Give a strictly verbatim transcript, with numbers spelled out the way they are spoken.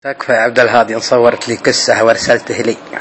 تكفى يا عبد الهادي، إن صورت لي قصة وارسلته لي.